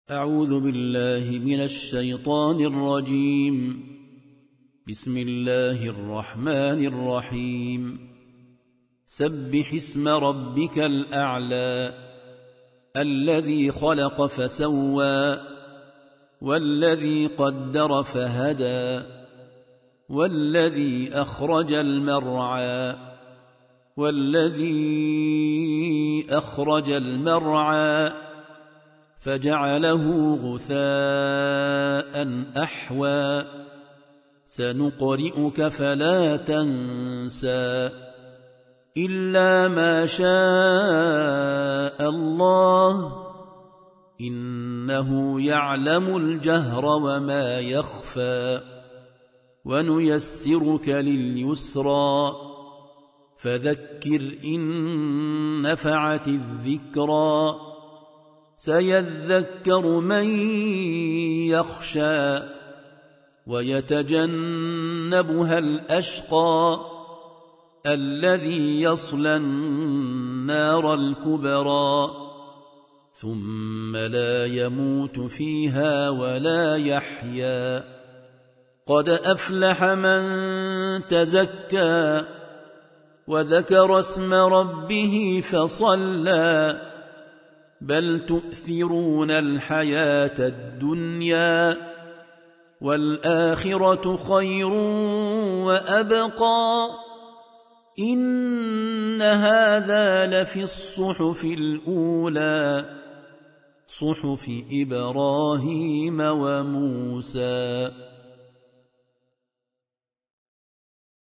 أعوذ بالله من الشيطان الرجيم. بسم الله الرحمن الرحيم. سبح اسم ربك الأعلى الذي خلق فسوى والذي قدر فهدى والذي أخرج المرعى فجعله غثاء أحوى سنقرئك فلا تنسى إلا ما شاء الله إنه يعلم الجهر وما يخفى ونيسرك لليسرى فذكر إن نفعت الذكرى سيذكر من يخشى ويتجنبها الأشقى الذي يصلى النار الكبرى ثم لا يموت فيها ولا يحيا قد أفلح من تزكى وذكر اسم ربه فصلى بل تؤثرون الحياة الدنيا والآخرة خير وأبقى إن هذا لفي الصحف الأولى صحف إبراهيم وموسى.